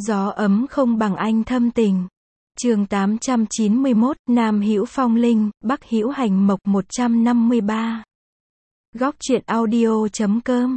Gió ấm không bằng anh thâm tình. Chương 891, Nam hữu phong linh, Bắc hữu hành mộc 153. Góc truyện audio.com.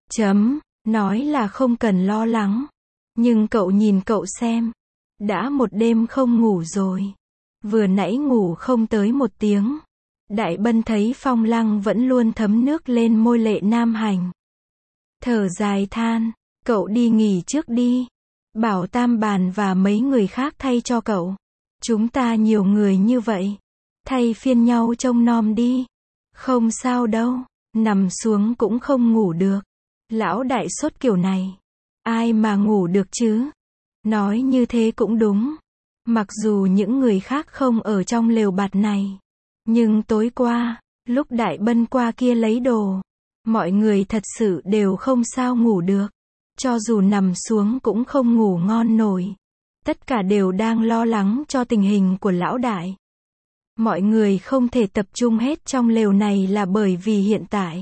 Nói là không cần lo lắng. Nhưng cậu nhìn cậu xem. Đã một đêm không ngủ rồi. Vừa nãy ngủ không tới 1 tiếng. Đại Bân thấy Phong Lăng vẫn luôn thấm nước lên môi Lệ Nam Hành. Thở dài than, cậu đi nghỉ trước đi. Bảo Tam Bàn và mấy người khác thay cho cậu. Chúng ta nhiều người như vậy. Thay phiên nhau trông nom đi. Không sao đâu, nằm xuống cũng không ngủ được. Lão đại sốt kiểu này. Ai mà ngủ được chứ? Nói như thế cũng đúng. Mặc dù những người khác không ở trong lều bạt này. Nhưng tối qua, lúc Đại Bân qua kia lấy đồ, mọi người thật sự đều không sao ngủ được. Cho dù nằm xuống cũng không ngủ ngon nổi. Tất cả đều đang lo lắng cho tình hình của lão đại. Mọi người không thể tập trung hết trong lều này là bởi vì hiện tại.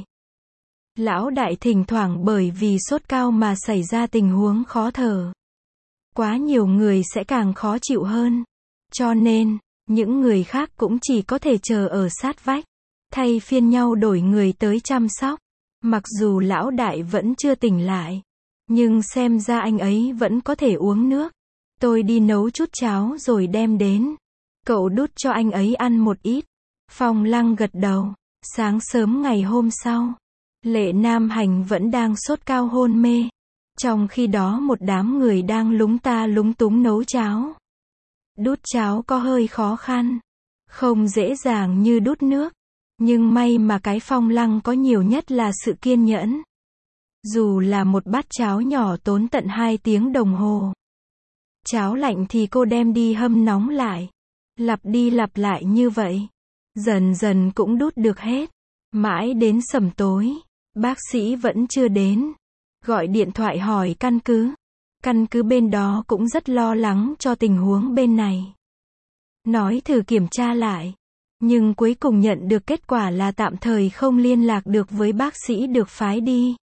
Lão đại thỉnh thoảng bởi vì sốt cao mà xảy ra tình huống khó thở. Quá nhiều người sẽ càng khó chịu hơn. Cho nên, những người khác cũng chỉ có thể chờ ở sát vách. Thay phiên nhau đổi người tới chăm sóc. Mặc dù lão đại vẫn chưa tỉnh lại. Nhưng xem ra anh ấy vẫn có thể uống nước. Tôi đi nấu chút cháo rồi đem đến. Cậu đút cho anh ấy ăn một ít. Phong Lăng gật đầu. Sáng sớm ngày hôm sau, Lệ Nam Hành vẫn đang sốt cao hôn mê. Trong khi đó một đám người đang lúng ta lúng túng nấu cháo. Đút cháo có hơi khó khăn. Không dễ dàng như đút nước. Nhưng may mà cái Phong Lăng có nhiều nhất là sự kiên nhẫn. Dù là một bát cháo nhỏ tốn tận 2 tiếng đồng hồ. Cháo lạnh thì cô đem đi hâm nóng lại. Lặp đi lặp lại như vậy. Dần dần cũng đút được hết. Mãi đến sẩm tối. Bác sĩ vẫn chưa đến. Gọi điện thoại hỏi căn cứ. Căn cứ bên đó cũng rất lo lắng cho tình huống bên này. Nói thử kiểm tra lại. Nhưng cuối cùng nhận được kết quả là tạm thời không liên lạc được với bác sĩ được phái đi.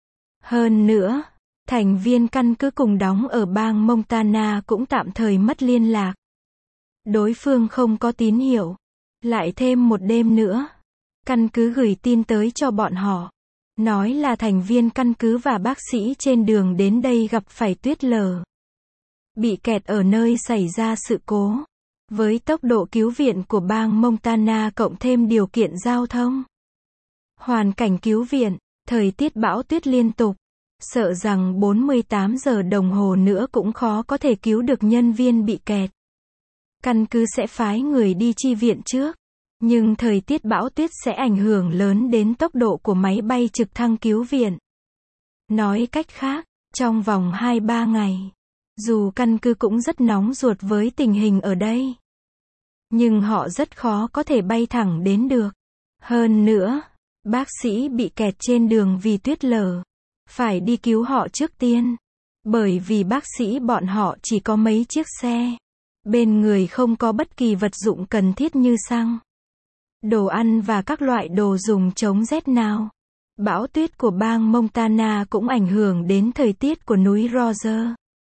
Hơn nữa, thành viên căn cứ cùng đóng ở bang Montana cũng tạm thời mất liên lạc. Đối phương không có tín hiệu. Lại thêm một đêm nữa. Căn cứ gửi tin tới cho bọn họ. Nói là thành viên căn cứ và bác sĩ trên đường đến đây gặp phải tuyết lở. Bị kẹt ở nơi xảy ra sự cố. Với tốc độ cứu viện của bang Montana cộng thêm điều kiện giao thông. Hoàn cảnh cứu viện, thời tiết bão tuyết liên tục. Sợ rằng 48 giờ đồng hồ nữa cũng khó có thể cứu được nhân viên bị kẹt. Căn cứ sẽ phái người đi chi viện trước. Nhưng thời tiết bão tuyết sẽ ảnh hưởng lớn đến tốc độ của máy bay trực thăng cứu viện. Nói cách khác, trong vòng 2-3 ngày, dù căn cứ cũng rất nóng ruột với tình hình ở đây. Nhưng họ rất khó có thể bay thẳng đến được. Hơn nữa, bác sĩ bị kẹt trên đường vì tuyết lở. Phải đi cứu họ trước tiên. Bởi vì bác sĩ bọn họ chỉ có mấy chiếc xe. Bên người không có bất kỳ vật dụng cần thiết như xăng, đồ ăn và các loại đồ dùng chống rét nào. Bão tuyết của bang Montana cũng ảnh hưởng đến thời tiết của núi Roger.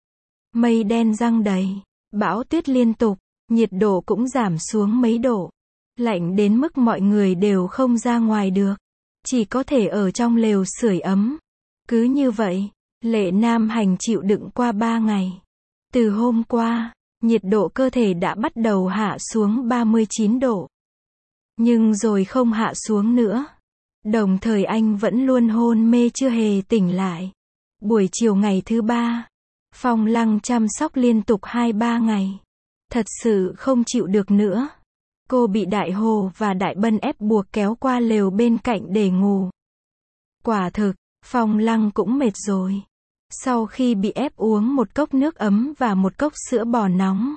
Mây đen giăng đầy, bão tuyết liên tục, nhiệt độ cũng giảm xuống mấy độ. Lạnh đến mức mọi người đều không ra ngoài được. Chỉ có thể ở trong lều sưởi ấm. Cứ như vậy, Lệ Nam Hành chịu đựng qua 3 ngày. Từ hôm qua, nhiệt độ cơ thể đã bắt đầu hạ xuống 39 độ. Nhưng rồi không hạ xuống nữa. Đồng thời anh vẫn luôn hôn mê chưa hề tỉnh lại. Buổi chiều ngày thứ 3, Phong Lăng chăm sóc liên tục 2-3 ngày. Thật sự không chịu được nữa. Cô bị Đại Hồ và Đại Bân ép buộc kéo qua lều bên cạnh để ngủ. Quả thực, Phong Lăng cũng mệt rồi. Sau khi bị ép uống một cốc nước ấm và một cốc sữa bò nóng,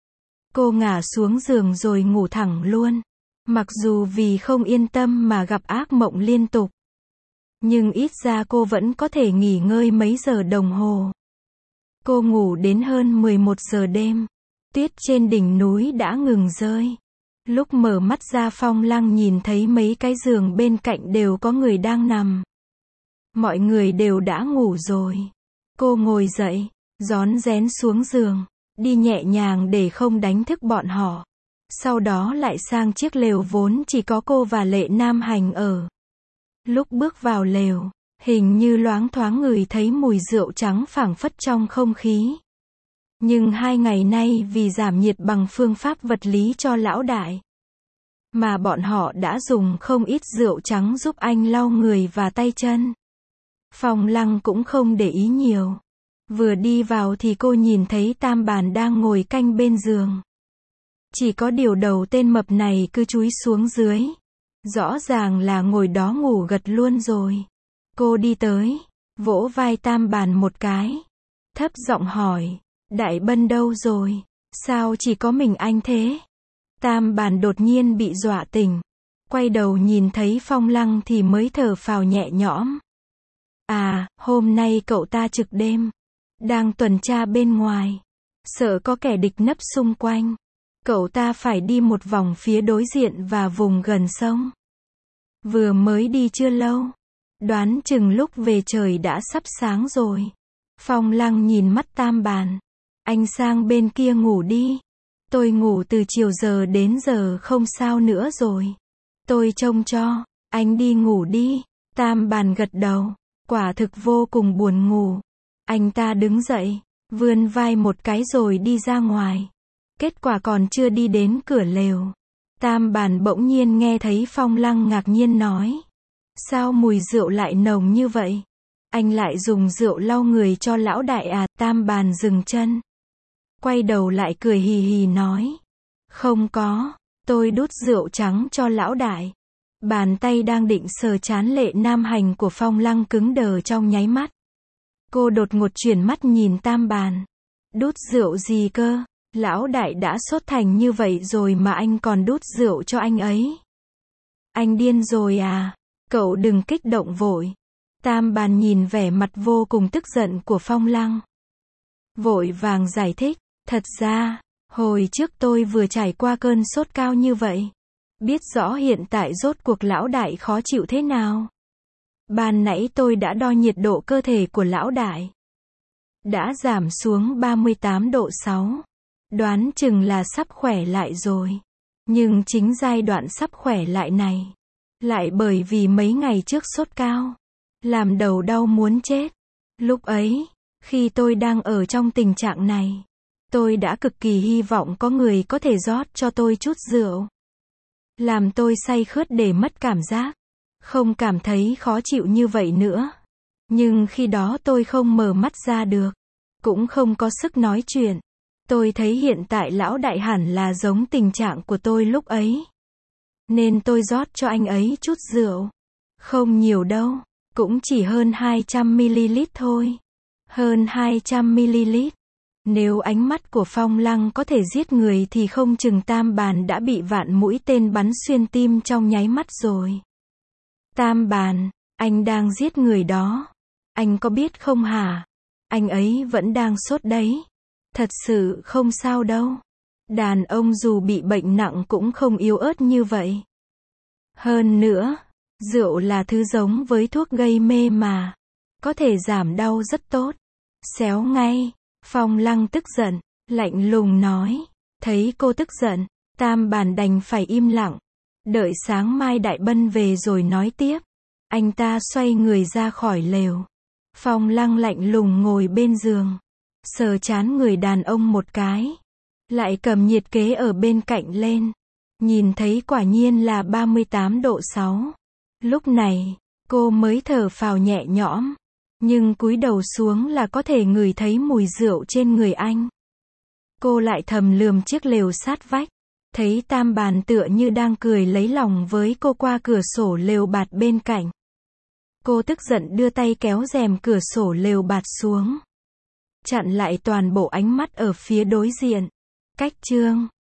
cô ngả xuống giường rồi ngủ thẳng luôn. Mặc dù vì không yên tâm mà gặp ác mộng liên tục. Nhưng ít ra cô vẫn có thể nghỉ ngơi mấy giờ đồng hồ. Cô ngủ đến hơn 11 giờ đêm. Tuyết trên đỉnh núi đã ngừng rơi. Lúc mở mắt ra Phong Lăng nhìn thấy mấy cái giường bên cạnh đều có người đang nằm. Mọi người đều đã ngủ rồi. Cô ngồi dậy, rón rén xuống giường, đi nhẹ nhàng để không đánh thức bọn họ. Sau đó lại sang chiếc lều vốn chỉ có cô và Lệ Nam Hành ở. Lúc bước vào lều, hình như loáng thoáng ngửi thấy mùi rượu trắng phảng phất trong không khí. Nhưng 2 ngày nay vì giảm nhiệt bằng phương pháp vật lý cho lão đại, mà bọn họ đã dùng không ít rượu trắng giúp anh lau người và tay chân. Phong Lăng cũng không để ý nhiều. Vừa đi vào thì cô nhìn thấy Tam Bàn đang ngồi canh bên giường. Chỉ có điều đầu tên mập này cứ chúi xuống dưới. Rõ ràng là ngồi đó ngủ gật luôn rồi. Cô đi tới, vỗ vai Tam Bàn một cái. Thấp giọng hỏi, Đại Bân đâu rồi? Sao chỉ có mình anh thế? Tam Bàn đột nhiên bị dọa tỉnh. Quay đầu nhìn thấy Phong Lăng thì mới thở phào nhẹ nhõm. À, hôm nay cậu ta trực đêm. Đang tuần tra bên ngoài. Sợ có kẻ địch nấp xung quanh. Cậu ta phải đi một vòng phía đối diện và vùng gần sông. Vừa mới đi chưa lâu. Đoán chừng lúc về trời đã sắp sáng rồi. Phong Lăng nhìn mắt Tam Bàn. Anh sang bên kia ngủ đi. Tôi ngủ từ chiều giờ đến giờ không sao nữa rồi. Tôi trông cho. Anh đi ngủ đi. Tam Bàn gật đầu. Quả thực vô cùng buồn ngủ. Anh ta đứng dậy, vươn vai một cái rồi đi ra ngoài. Kết quả còn chưa đi đến cửa lều. Tam Bàn bỗng nhiên nghe thấy Phong Lăng ngạc nhiên nói. Sao mùi rượu lại nồng như vậy? Anh lại dùng rượu lau người cho lão đại à? Tam Bàn dừng chân. Quay đầu lại cười hì hì nói. Không có, tôi đút rượu trắng cho lão đại. Bàn tay đang định sờ trán Lệ Nam Hành của Phong Lăng cứng đờ trong nháy mắt. Cô đột ngột chuyển mắt nhìn Tam Bàn. Đút rượu gì cơ? Lão đại đã sốt thành như vậy rồi mà anh còn đút rượu cho anh ấy. Anh điên rồi à? Cậu đừng kích động vội. Tam Bàn nhìn vẻ mặt vô cùng tức giận của Phong Lăng. Vội vàng giải thích. Thật ra, hồi trước tôi vừa trải qua cơn sốt cao như vậy. Biết rõ hiện tại rốt cuộc lão đại khó chịu thế nào. Ban nãy tôi đã đo nhiệt độ cơ thể của lão đại. Đã giảm xuống 38 độ 6. Đoán chừng là sắp khỏe lại rồi. Nhưng chính giai đoạn sắp khỏe lại này, lại bởi vì mấy ngày trước sốt cao, làm đầu đau muốn chết. Lúc ấy, khi tôi đang ở trong tình trạng này, tôi đã cực kỳ hy vọng có người có thể rót cho tôi chút rượu. Làm tôi say khướt để mất cảm giác. Không cảm thấy khó chịu như vậy nữa. Nhưng khi đó tôi không mở mắt ra được. Cũng không có sức nói chuyện. Tôi thấy hiện tại lão đại hẳn là giống tình trạng của tôi lúc ấy. Nên tôi rót cho anh ấy chút rượu. Không nhiều đâu. Cũng chỉ hơn 200ml thôi. Hơn 200ml. Nếu ánh mắt của Phong Lăng có thể giết người thì không chừng Tam Bàn đã bị vạn mũi tên bắn xuyên tim trong nháy mắt rồi. Tam Bàn, anh đang giết người đó. Anh có biết không hả? Anh ấy vẫn đang sốt đấy. Thật sự không sao đâu. Đàn ông dù bị bệnh nặng cũng không yếu ớt như vậy. Hơn nữa, rượu là thứ giống với thuốc gây mê mà. Có thể giảm đau rất tốt. Xéo ngay. Phong Lăng tức giận, lạnh lùng nói. Thấy cô tức giận, Tam Bàn đành phải im lặng. Đợi sáng mai Đại Bân về rồi nói tiếp. Anh ta xoay người ra khỏi lều. Phong Lăng lạnh lùng ngồi bên giường. Sờ trán người đàn ông một cái. Lại cầm nhiệt kế ở bên cạnh lên. Nhìn thấy quả nhiên là 38 độ 6. Lúc này, cô mới thở phào nhẹ nhõm. Nhưng cúi đầu xuống là có thể ngửi thấy mùi rượu trên người anh. Cô lại thầm lườm chiếc lều sát vách. Thấy Tam Bàn tựa như đang cười lấy lòng với cô qua cửa sổ lều bạt bên cạnh. Cô tức giận đưa tay kéo rèm cửa sổ lều bạt xuống. Chặn lại toàn bộ ánh mắt ở phía đối diện. Cách chương